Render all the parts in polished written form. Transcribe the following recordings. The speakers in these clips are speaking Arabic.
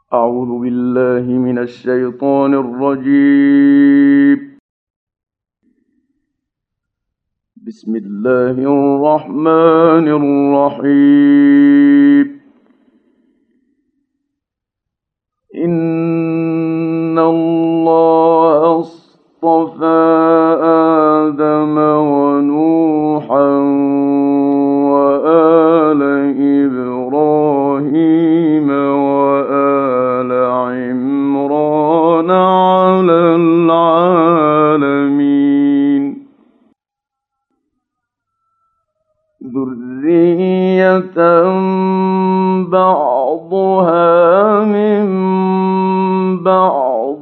أعوذ بالله من الشيطان الرجيم. بسم الله الرحمن الرحيم. إن الله اصطفى آدم ونوحا وآل إبراهيم وآل عمران على العالمين ذرية بعضها من بعض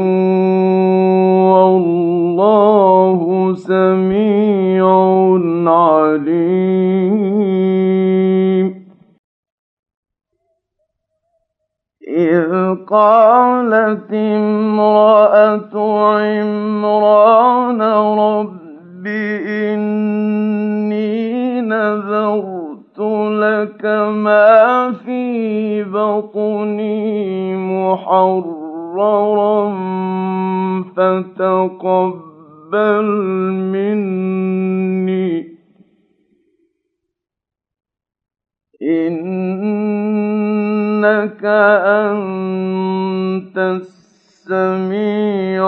والله سميع عليم. إذ قالت امرأة عمران رب إني نذرت لك ما في بطني محررا فتقبل مني إنك أنت السميع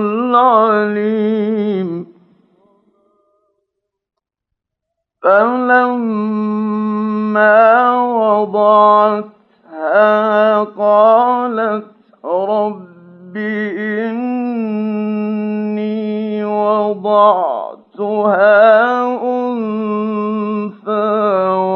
العليم. فلما وضعتها قالت رب إني وضعتها أنثى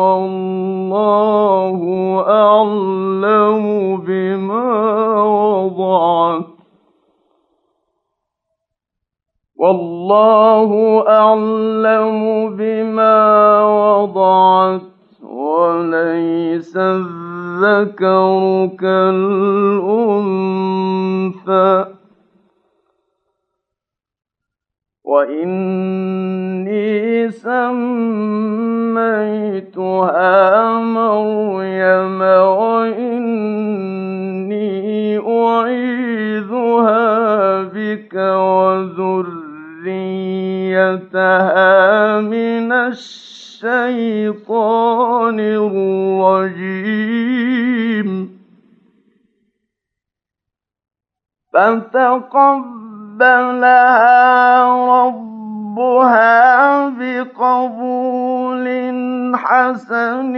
والله أعلم بما وضعت وليس الذكر كالأنثى وإني سميتها مريم وإني أعيذها بك وذريتها من الشيطان الرجيم فتقبلها ربها بقبول حسن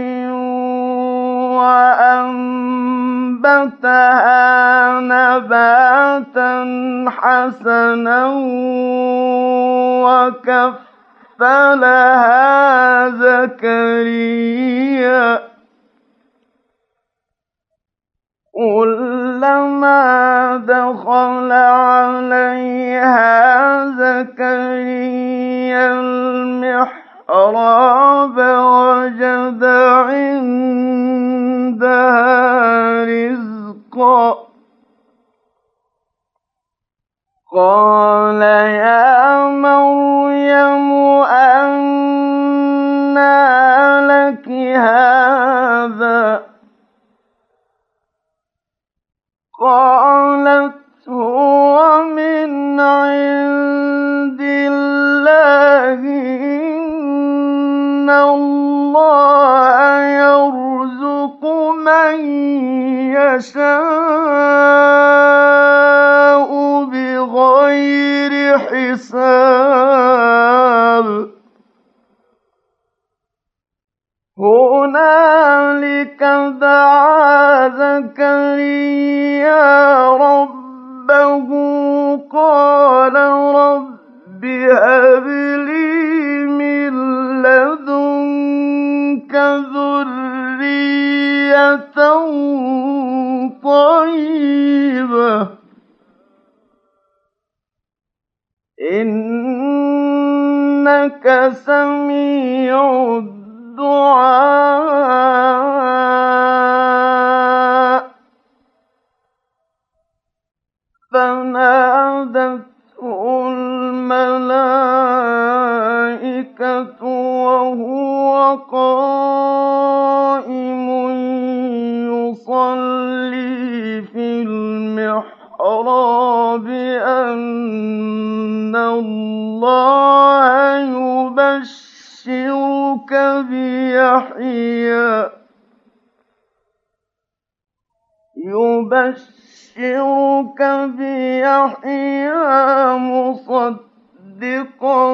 وأنبتها نباتا حسنا وكفلها زكريا كلما دخل عليها زكريا المحراب وجد عندها رزقا قال يا مريم أنى لك هذا قالت هو من عند الله إن الله يرزق من يشاء بغير حساب هنالك دعا زكريا ربه قال رب هب لي من لدنك ذرية طيبة إنك سميع الدعاء فنادته الملائكة وهو قائم يصلي في الأعراب أن الله يبشرك بيحيى مصدقا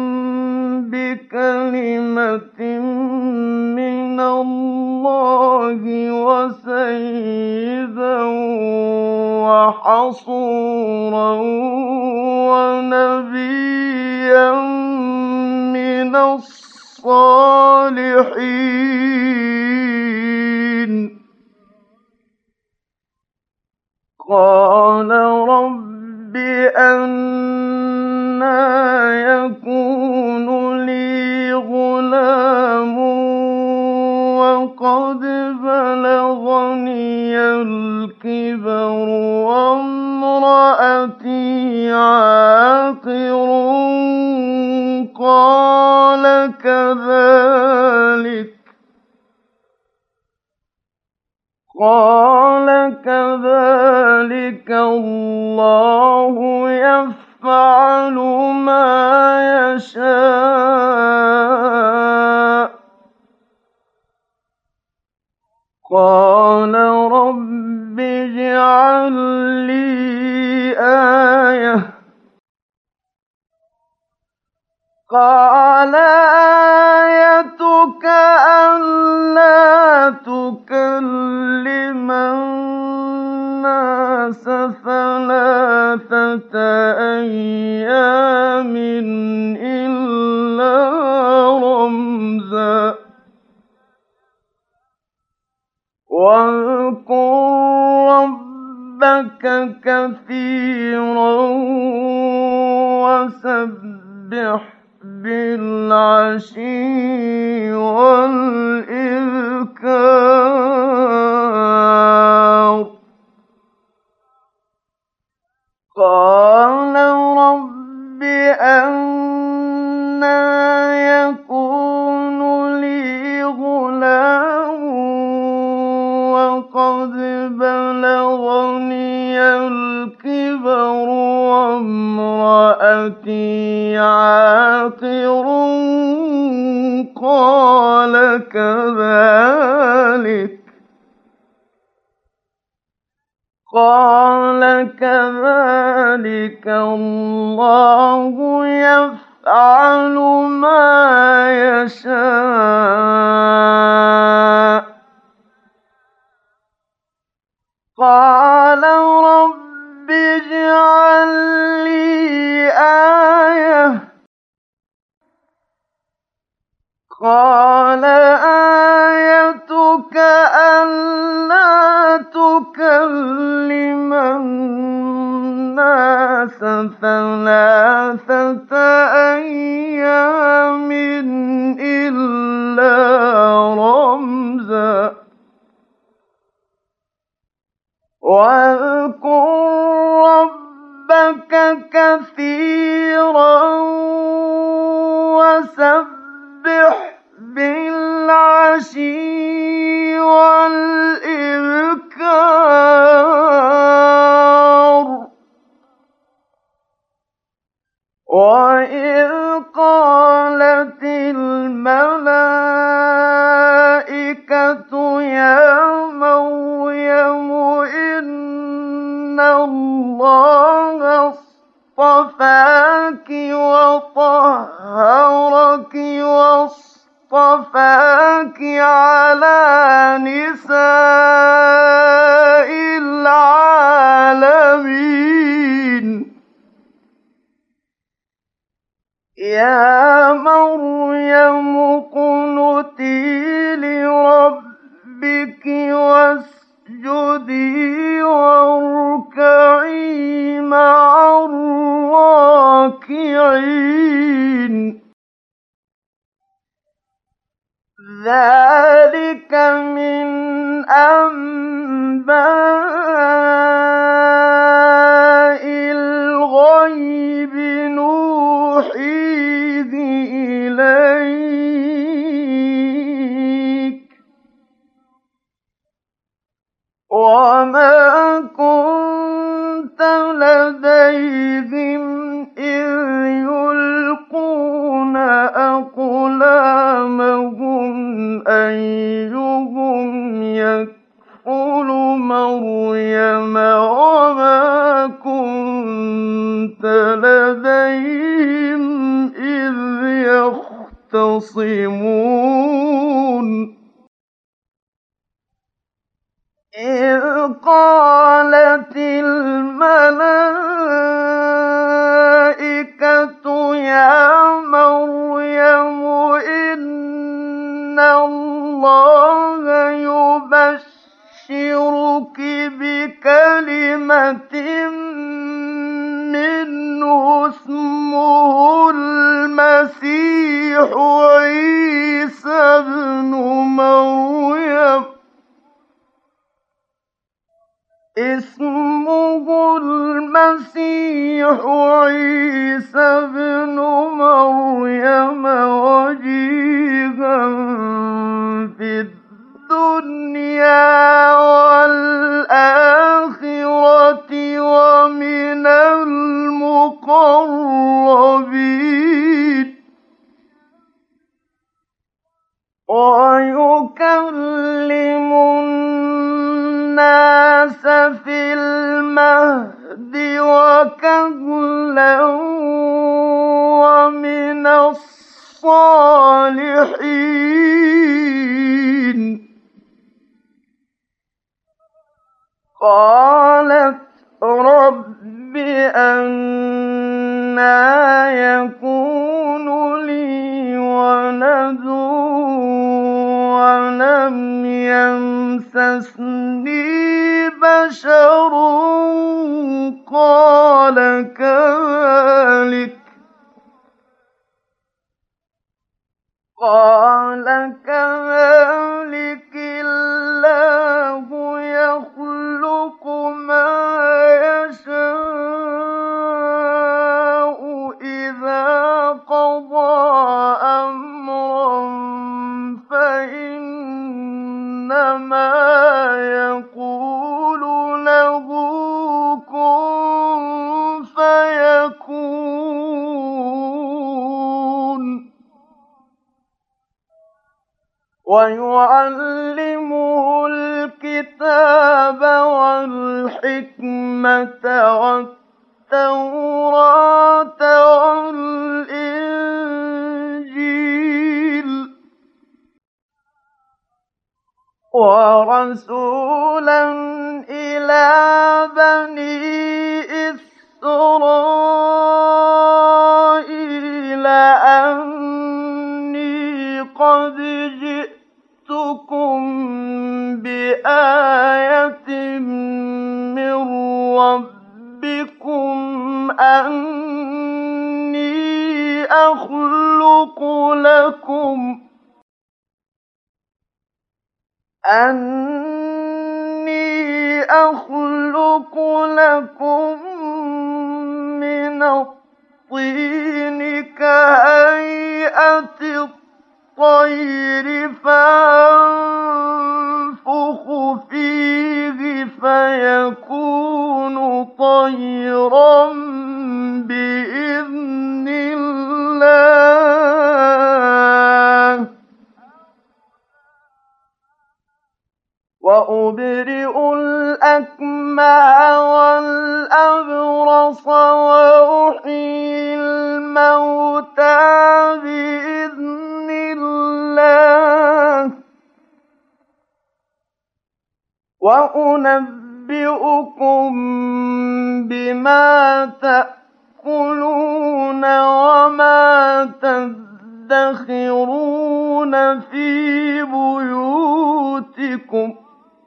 بكلمة من الله وسيدا وحصورا ونبيا من الصالحين. قال رب أنى يكون لي غلام وقد بلغني الكبر وامرأتي عاقر قال كذلك الله يفعل ما يشاء. قال رب اجعل لي آية. قال آيتك ألا تكلم الناس ثلاثة أيام إلا رمزا واذكر ربك كثيرا وسبح بالعشي والإبكار. قال رب أنى يكون لي غلام وقد بلغني الكبر وامرأتي عاقر قال كذلك الله يفعل ما يشاء. قال رب اجعل لي آية. قال آيتك ألا تكلم الناس ثلاثة أيام إلا رمزا واذكر ربك كثيرا وسبح بالعشي والإبكار. وإذ قالت الملائكة يا مريم إن الله اصطفاك وطهرك واصطفاك على نساء العالمين. يا مريم اقنتي لربك واسجدي واركعي مع الراكعين. ذلك من أنباء الغيب نوحيه إليك وما لديهم إذ يلقون أقلامهم أيهم يكفل مريم وما كنت لديهم إذ يختصمون إذ قالت الملائكة يا مريم إن الله يبشرك بكلمة منه اسمه المسيح عيسى ابن مريم وجيها في الدنيا والآخرة ومن المقربين ويكلم الناس في المهد وكهلا ومن الصالحين قالت رب أنى يكون لي ولد ولم يمسسني بشر قال كذلك الله يخلق ما يشاء إذا قضى أمرا فإنما يقول له كن فيكون ويعلمه الكتاب والحكمة والتوراة والإنجيل ورسولا إلى بني إسرائيل أني قد جئتكم بآية من ربكم أني أخلق لكم من الطين كهيئة الطير فأنفخ فيه فيكون طيرا بإذن الله وأبرئ الأكمه والأبرص وأحيي الموتى بإذن الله وأنبئكم بما تأكلون وما تدخرون في بيوتكم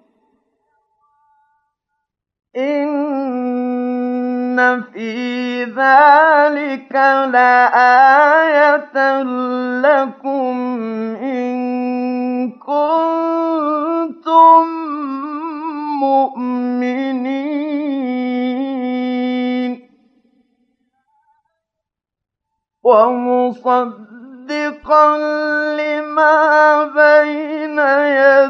إن في ذلك لآية لكم إن كنتم مؤمنين ومصدقا لما بين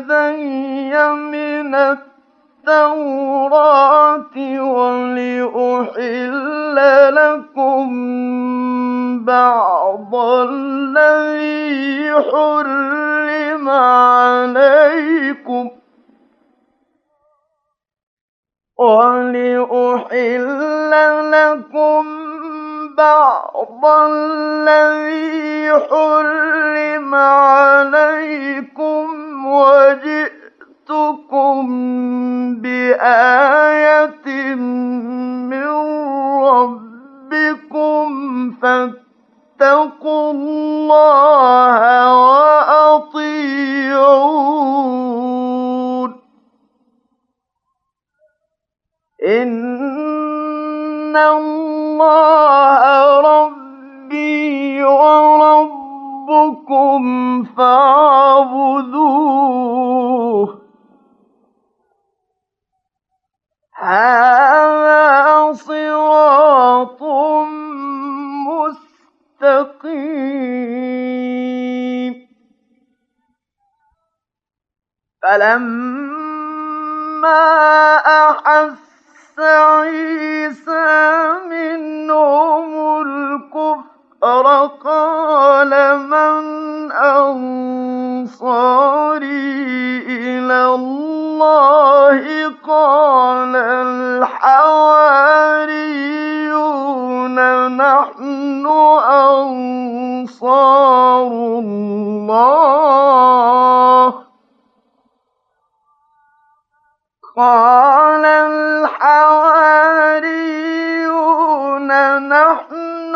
يدي من التوراة ولأحل ولأحل لكم بعض الذي حرم عليكم وجئتكم بآية من ربكم فاتقوا الله وأطيعون إن الله ربي وربكم فاعبدوه هذا صراط مستقيم فلما أحس عيسى منهم الكفر قال من أنصاري إلى الله قال الحواريون نحن أنصار الله قال الحواريون نحن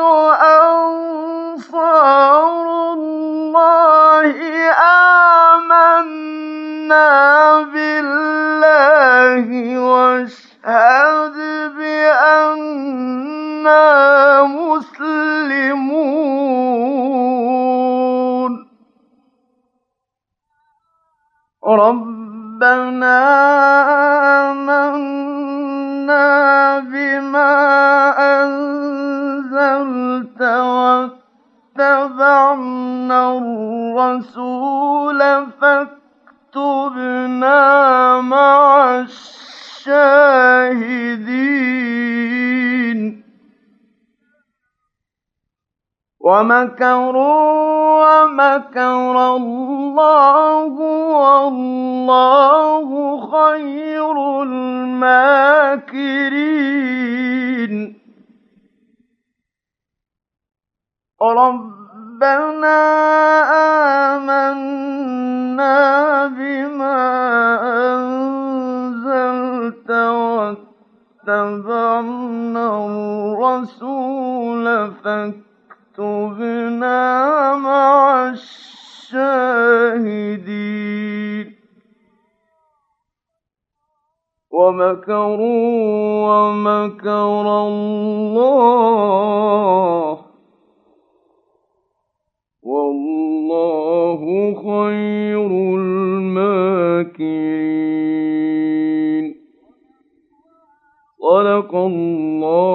أنصار الله آمنا بالله واشهد بأننا مسلمون ربنا آمنا بما أنزلت واتبعنا الرسول فاكتبنا مع الشاهدين ومكروا ومكر الله والله خير الماكرين ربنا آمنا بما أنزلت واتبعنا الرسول فاكتبنا مع الشاهدين ومكروا ومكر الله والله خير الماكرين صدق الله